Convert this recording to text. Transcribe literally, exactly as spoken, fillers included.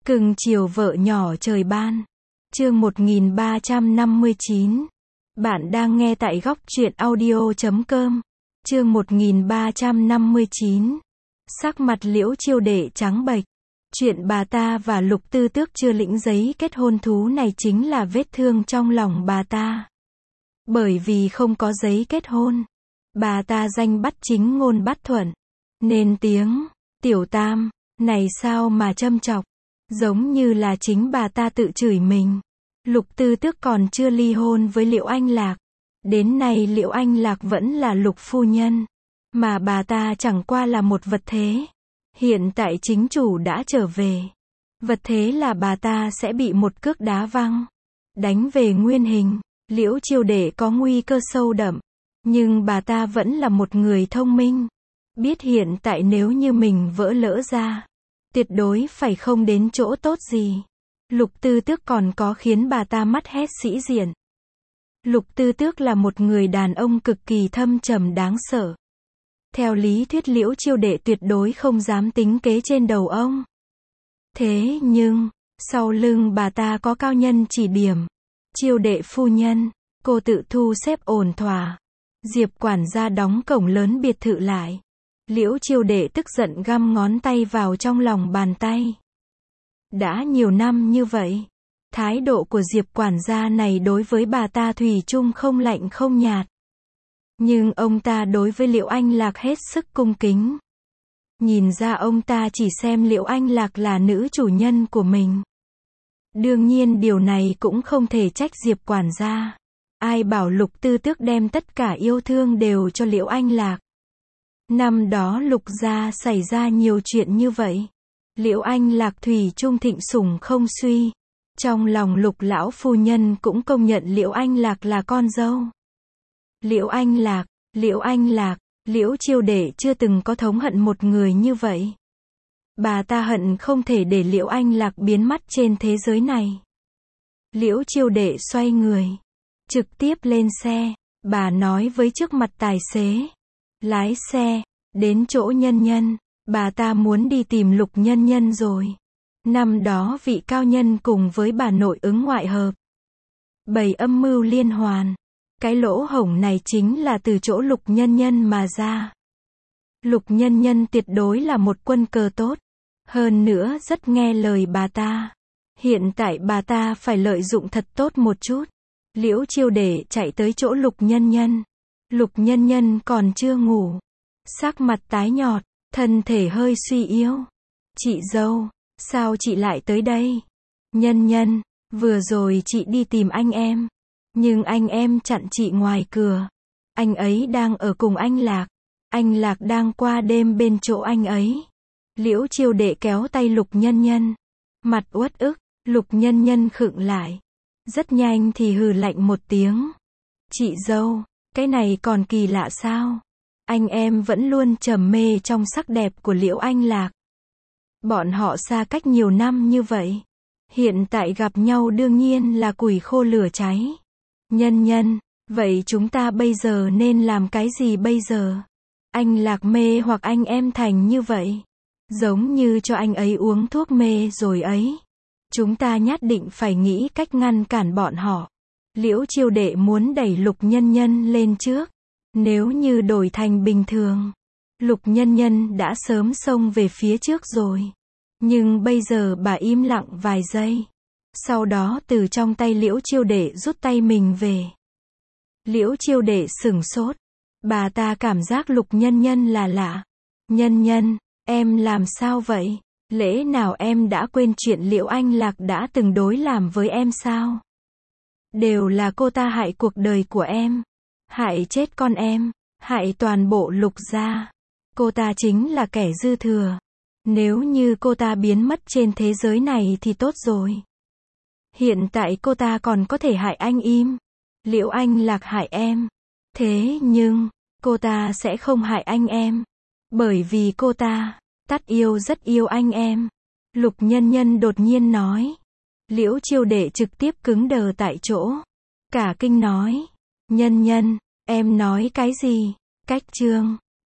Cưng chiều vợ nhỏ trời ban. Chương một nghìn ba trăm năm mươi chín. Bạn đang nghe tại góc truyện audio chấm com. Chương một nghìn ba trăm năm mươi chín. Sắc mặt Liễu Chiêu Đệ trắng bệch. Chuyện bà ta và Lục Tư Tước chưa lĩnh giấy kết hôn thú này chính là vết thương trong lòng bà ta. Bởi vì không có giấy kết hôn, bà ta danh bắt chính ngôn bắt thuận, nên tiếng tiểu tam này sao mà châm chọc, giống như là chính bà ta tự chửi mình. Lục Tư Tước còn chưa ly hôn với Liễu Anh Lạc, đến nay Liễu Anh Lạc vẫn là Lục phu nhân, mà bà ta chẳng qua là một vật thế. Hiện tại chính chủ đã trở về, vật thế là bà ta sẽ bị một cước đá văng, đánh về nguyên hình. Liễu Chiêu Đệ có nguy cơ sâu đậm, nhưng bà ta vẫn là một người thông minh, biết hiện tại nếu như mình vỡ lỡ ra, tuyệt đối phải không đến chỗ tốt gì. Lục Tư Tước còn có khiến bà ta mất hết sĩ diện. Lục Tư Tước là một người đàn ông cực kỳ thâm trầm đáng sợ. Theo lý thuyết Liễu Chiêu Đệ tuyệt đối không dám tính kế trên đầu ông. Thế nhưng, sau lưng bà ta có cao nhân chỉ điểm. Chiêu Đệ phu nhân, cô tự thu xếp ổn thỏa. Diệp quản gia đóng cổng lớn biệt thự lại. Liễu Chiêu Đệ tức giận găm ngón tay vào trong lòng bàn tay. Đã nhiều năm như vậy, thái độ của Diệp quản gia này đối với bà ta thủy chung không lạnh không nhạt. Nhưng ông ta đối với Liễu Anh Lạc hết sức cung kính. Nhìn ra ông ta chỉ xem Liễu Anh Lạc là nữ chủ nhân của mình. Đương nhiên điều này cũng không thể trách Diệp quản gia. Ai bảo Lục Tư Tước đem tất cả yêu thương đều cho Liễu Anh Lạc. Năm đó Lục gia xảy ra nhiều chuyện như vậy. Liễu Anh Lạc thủy chung thịnh sủng không suy. Trong lòng Lục lão phu nhân cũng công nhận Liễu Anh Lạc là con dâu. Liễu Anh Lạc, Liễu Anh Lạc, Liễu Chiêu Đệ chưa từng có thống hận một người như vậy. Bà ta hận không thể để Liễu Anh Lạc biến mất trên thế giới này. Liễu Chiêu Đệ xoay người, trực tiếp lên xe, bà nói với trước mặt tài xế. Lái xe, đến chỗ Nhân Nhân, bà ta muốn đi tìm Lục Nhân Nhân rồi. Năm đó vị cao nhân cùng với bà nội ứng ngoại hợp, bày âm mưu liên hoàn. Cái lỗ hổng này chính là từ chỗ Lục Nhân Nhân mà ra. Lục Nhân Nhân tuyệt đối là một quân cờ tốt. Hơn nữa rất nghe lời bà ta. Hiện tại bà ta phải lợi dụng thật tốt một chút. Liễu Chiêu Đệ chạy tới chỗ Lục Nhân Nhân. Lục Nhân Nhân còn chưa ngủ. Sắc mặt tái nhợt, thân thể hơi suy yếu. Chị dâu, sao chị lại tới đây? Nhân Nhân, vừa rồi chị đi tìm anh em. Nhưng anh em chặn chị ngoài cửa. Anh ấy đang ở cùng anh Lạc. Anh Lạc đang qua đêm bên chỗ anh ấy. Liễu Chiêu Đệ kéo tay Lục Nhân Nhân. Mặt uất ức, Lục Nhân Nhân khựng lại. Rất nhanh thì hừ lạnh một tiếng. Chị dâu, cái này còn kỳ lạ sao? Anh em vẫn luôn trầm mê trong sắc đẹp của Liễu Anh Lạc. Bọn họ xa cách nhiều năm như vậy. Hiện tại gặp nhau đương nhiên là củi khô lửa cháy. Nhân Nhân, vậy chúng ta bây giờ nên làm cái gì bây giờ? Anh Lạc mê hoặc anh em thành như vậy. Giống như cho anh ấy uống thuốc mê rồi ấy. Chúng ta nhất định phải nghĩ cách ngăn cản bọn họ. Liễu Chiêu Đệ muốn đẩy Lục Nhân Nhân lên trước. Nếu như đổi thành bình thường, Lục Nhân Nhân đã sớm xông về phía trước rồi. Nhưng bây giờ bà im lặng vài giây. Sau đó từ trong tay Liễu Chiêu Đệ rút tay mình về. Liễu Chiêu Đệ sửng sốt. Bà ta cảm giác Lục Nhân Nhân là lạ. Nhân Nhân, em làm sao vậy? Lẽ nào em đã quên chuyện Liễu Anh Lạc đã từng đối làm với em sao? Đều là cô ta hại cuộc đời của em. Hại chết con em. Hại toàn bộ Lục gia. Cô ta chính là kẻ dư thừa. Nếu như cô ta biến mất trên thế giới này thì tốt rồi. Hiện tại cô ta còn có thể hại anh im. Liễu Anh Lạc hại em. Thế nhưng, cô ta sẽ không hại anh em. Bởi vì cô ta, tắt yêu rất yêu anh em. Lục Nhân Nhân đột nhiên nói. Liễu Chiêu Đệ trực tiếp cứng đờ tại chỗ. Cả kinh nói. Nhân Nhân, em nói cái gì? Cách chương.